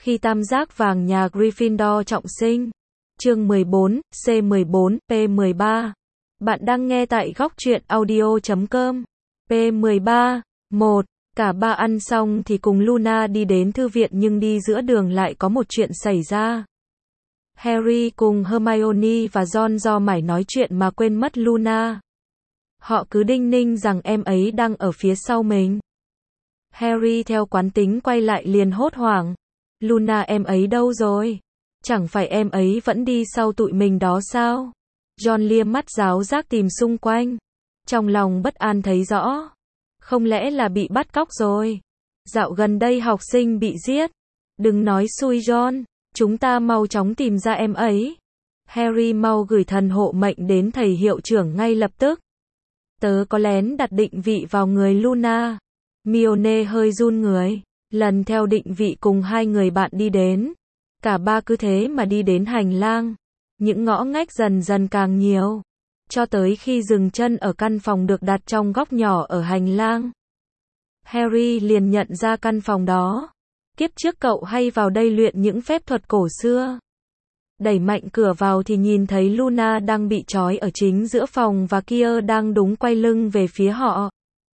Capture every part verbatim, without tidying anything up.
Khi tam giác vàng nhà Gryffindor trọng sinh. Chương mười bốn, C mười bốn, P mười ba. Bạn đang nghe tại góc truyện audio chấm com. P mười ba. một. Cả ba ăn xong thì cùng Luna đi đến thư viện, nhưng đi giữa đường lại có một chuyện xảy ra. Harry cùng Hermione và Ron do mải nói chuyện mà quên mất Luna. Họ cứ đinh ninh rằng em ấy đang ở phía sau mình. Harry theo quán tính quay lại liền hốt hoảng. Luna em ấy đâu rồi? Chẳng phải em ấy vẫn đi sau tụi mình đó sao? Ron liếc mắt giáo giác tìm xung quanh. Trong lòng bất an thấy rõ. Không lẽ là bị bắt cóc rồi? Dạo gần đây học sinh bị giết. Đừng nói xui Ron. Chúng ta mau chóng tìm ra em ấy. Harry mau gửi thần hộ mệnh đến thầy hiệu trưởng ngay lập tức. Tớ có lén đặt định vị vào người Luna. Hermione hơi run người. Lần theo định vị cùng hai người bạn đi đến. Cả ba cứ thế mà đi đến hành lang. Những ngõ ngách dần dần càng nhiều. Cho tới khi dừng chân ở căn phòng được đặt trong góc nhỏ ở hành lang. Harry liền nhận ra căn phòng đó. Kiếp trước cậu hay vào đây luyện những phép thuật cổ xưa. Đẩy mạnh cửa vào thì nhìn thấy Luna đang bị trói ở chính giữa phòng và Kia đang đúng quay lưng về phía họ.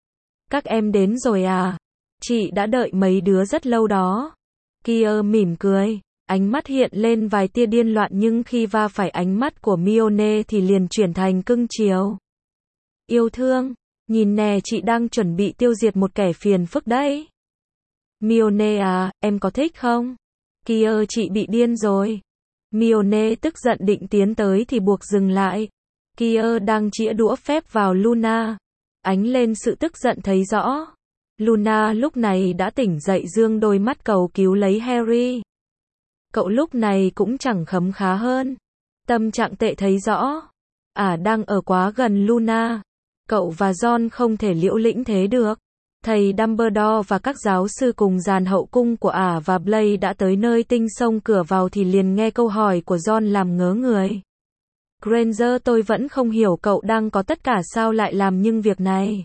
Các em đến rồi à? Chị đã đợi mấy đứa rất lâu đó. Kia mỉm cười. Ánh mắt hiện lên vài tia điên loạn, nhưng khi va phải ánh mắt của Hermione thì liền chuyển thành cưng chiều. Yêu thương, nhìn nè, chị đang chuẩn bị tiêu diệt một kẻ phiền phức đấy. Hermione à, em có thích không? Kia, chị bị điên rồi. Hermione tức giận định tiến tới thì buộc dừng lại. Kia đang chĩa đũa phép vào Luna. Ánh lên sự tức giận thấy rõ. Luna lúc này đã tỉnh dậy, dương đôi mắt cầu cứu lấy Harry. Cậu lúc này cũng chẳng khấm khá hơn. Tâm trạng tệ thấy rõ. À, đang ở quá gần Luna. Cậu và Ron không thể liễu lĩnh thế được. Thầy Dumbledore và các giáo sư cùng dàn hậu cung của ả và Blaise đã tới nơi tinh xông cửa vào thì liền nghe câu hỏi của Ron làm ngớ người. Granger, tôi vẫn không hiểu cậu đang có tất cả sao lại làm những việc này.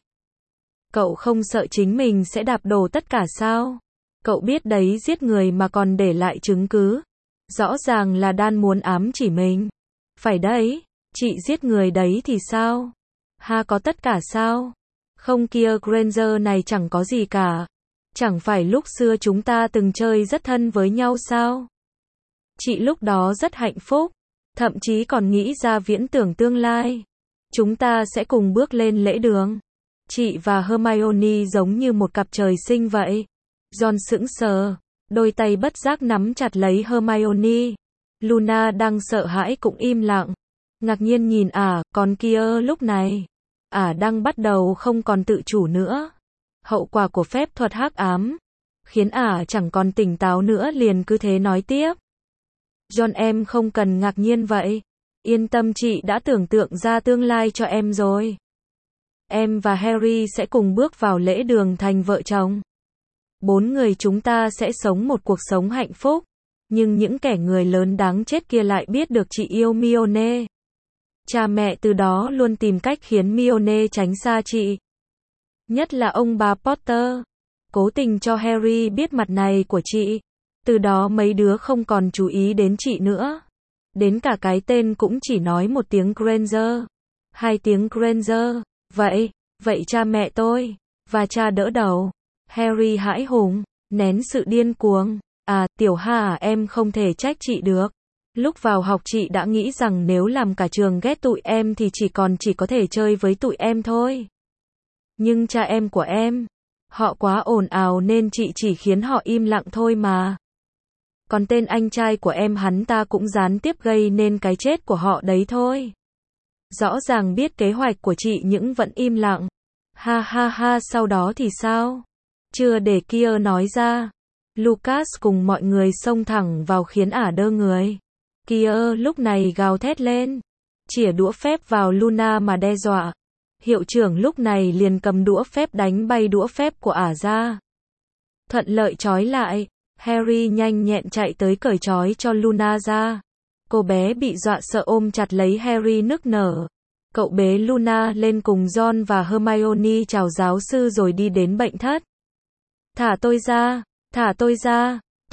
Cậu không sợ chính mình sẽ đạp đổ tất cả sao? Cậu biết đấy, giết người mà còn để lại chứng cứ. Rõ ràng là Dan muốn ám chỉ mình. Phải đấy, chị giết người đấy thì sao? Ha, có tất cả sao? Không kia, Granger này chẳng có gì cả. Chẳng phải lúc xưa chúng ta từng chơi rất thân với nhau sao? Chị lúc đó rất hạnh phúc. Thậm chí còn nghĩ ra viễn tưởng tương lai. Chúng ta sẽ cùng bước lên lễ đường. Chị và Hermione giống như một cặp trời sinh vậy. Ron sững sờ, đôi tay bất giác nắm chặt lấy Hermione. Luna đang sợ hãi cũng im lặng, ngạc nhiên nhìn ả, còn kia lúc này, ả đang bắt đầu không còn tự chủ nữa. Hậu quả của phép thuật hắc ám khiến ả chẳng còn tỉnh táo nữa, liền cứ thế nói tiếp. Ron, em không cần ngạc nhiên vậy. Yên tâm, chị đã tưởng tượng ra tương lai cho em rồi. Em và Harry sẽ cùng bước vào lễ đường thành vợ chồng. Bốn người chúng ta sẽ sống một cuộc sống hạnh phúc. Nhưng những kẻ người lớn đáng chết kia lại biết được chị yêu Hermione. Cha mẹ từ đó luôn tìm cách khiến Hermione tránh xa chị. Nhất là ông bà Potter. Cố tình cho Harry biết mặt này của chị. Từ đó mấy đứa không còn chú ý đến chị nữa. Đến cả cái tên cũng chỉ nói một tiếng Granger. Hai tiếng Granger. Vậy, vậy cha mẹ tôi. Và cha đỡ đầu. Harry hãi hùng, nén sự điên cuồng. À, Tiểu Hà, em không thể trách chị được. Lúc vào học chị đã nghĩ rằng nếu làm cả trường ghét tụi em thì chỉ còn chỉ có thể chơi với tụi em thôi. Nhưng cha em của em, họ quá ồn ào nên chị chỉ khiến họ im lặng thôi mà. Còn tên anh trai của em, hắn ta cũng gián tiếp gây nên cái chết của họ đấy thôi. Rõ ràng biết kế hoạch của chị nhưng vẫn im lặng. Ha ha ha, sau đó thì sao? Chưa để kia nói ra. Lucas cùng mọi người xông thẳng vào khiến ả đơ người. Kia lúc này gào thét lên. Chĩa đũa phép vào Luna mà đe dọa. Hiệu trưởng lúc này liền cầm đũa phép đánh bay đũa phép của ả ra. Thuận lợi trói lại. Harry nhanh nhẹn chạy tới cởi trói cho Luna ra. Cô bé bị dọa sợ ôm chặt lấy Harry nức nở. Cậu bế Luna lên cùng Ron và Hermione chào giáo sư rồi đi đến bệnh thất. Thả tôi ra, thả tôi ra,